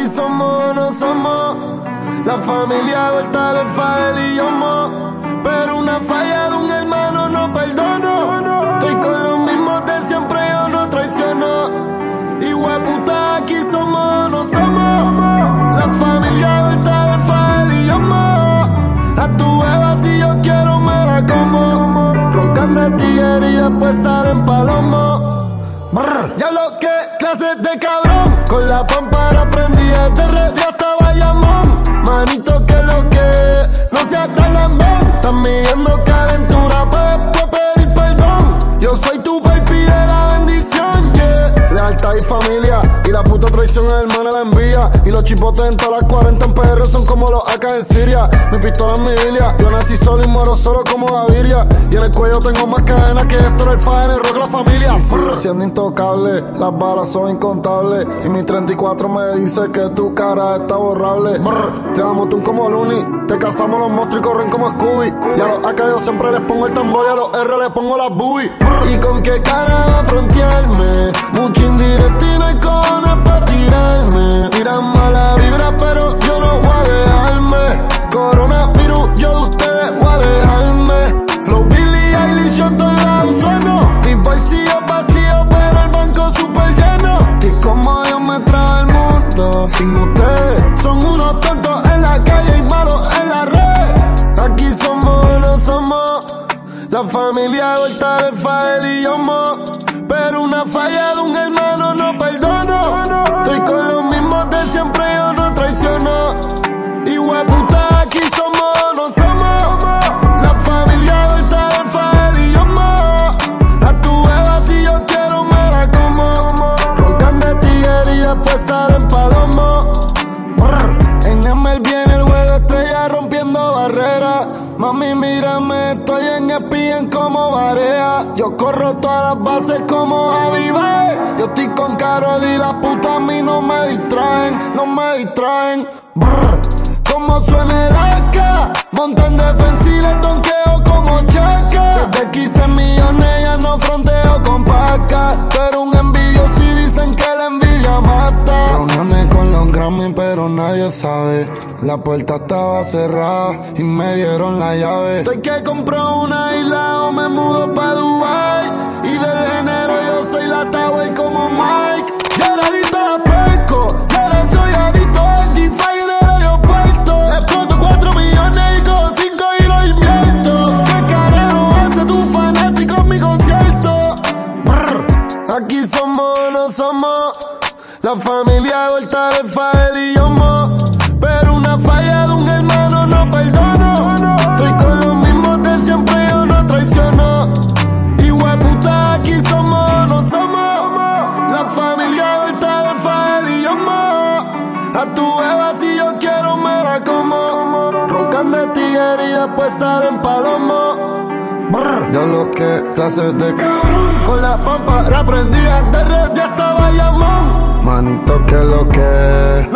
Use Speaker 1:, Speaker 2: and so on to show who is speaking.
Speaker 1: Aquí somos o no somos, la familia Gortal, el Fael y Yomo. Pero una falla de un hermano no perdono. Estoy con los mismos de siempre, yo no traiciono. Hijueputa, aquí somos o no somos, la familia Gortal, el Fael y Yomo. A tu beba si yo quiero me la como. Roncan de tigre y después salen palomos. Ya lo que clases de cabrón, con la pámpara prendida de red y hasta Bayamón. Manito que lo que, no seas tan lambón. Están midiendo calentura, puedes pedir perdón. Yo soy tu papi de la bendición, yeah. Lealtad y familia, y la puta traición hermana la envía. Y los chipotes en todas las 40 en PR son como los AK en Siria. Mi pistola es mi Biblia, yo nací solo y muero solo como Gaviria. Y en el cuello tengo más cadenas que Héctor, el Fael, el Rock, la familia. Sigo siendo intocable, las balas son incontables. Y mi 34 me dice que tu cara está borrable. Te amo tú como Looney, te cazamos los monstruos y corren como Scooby. Y a los AK yo siempre les pongo el tambor y a los R les pongo las boobies. ¿Y con qué cara va a frontearme? Mucho indirecto y no hay cojones pa' tirarme. Tiran mala vibra pero yo no voy a dejarme. Coronavirus, yo de ustedes voy a dejarme. Flow Billy Eilish, yo estoy lado sueno. Mis bolsillos vacíos pero el banco súper lleno. Y como Dios me trajo al mundo sin ustedes. Son unos tontos en la calle y malos en la red. Aquí somos o no somos, la familia Gortal, el Fael y Yomo. Pero una falla de un hermano no perdono. Estoy con los mismos de siempre, yo no traiciono. Hijueputa, aquí somos o no somos, la familia Gortal, el Fael y Yomo. A tu beba si yo quiero me la como. Roncan de tigre y después salen palomos. En ML viene el juego estrella rompiendo barreras. Mami, mírame, estoy en ESPN como Barea. Yo corro todas las bases como Avive. Yo estoy con Karol y las putas a mí no me distraen, no me distraen. Como suena el AK, monta en defensa y le tonqueo como Chaca. Desde 15 millones ya no fronteo con Paca. Pero un envidioso y dicen que la envidia mata. Reuniones con los Grammy pero nadie sabe. La puerta estaba cerrada y me dieron la llave. Estoy que compro una isla o me mudo pa' Dubai. Y del enero yo soy la Tower como Mike. Y ahora adicto a la pesco, y ahora soy adicto al G-Fi en el aeropuerto. Exploto 4 millones y con 5 y lo invierto. ¿Qué carajo hace tu fanático en mi concierto? Aquí somos o no somos, la familia Gortal, el Fael y Yomo. Pero una falla de un hermano no perdono. Estoy con los mismos de siempre, yo no traiciono. Hijueputa, aquí somos o no somos, la familia Gortal, el Fael y Yomo. A tu beba si yo quiero me la como. Roncan de tigre y después salen palomos. Yo lo que clases de cabrón, con la pámpara prendida de red y hasta Bayamón. Manito que lo que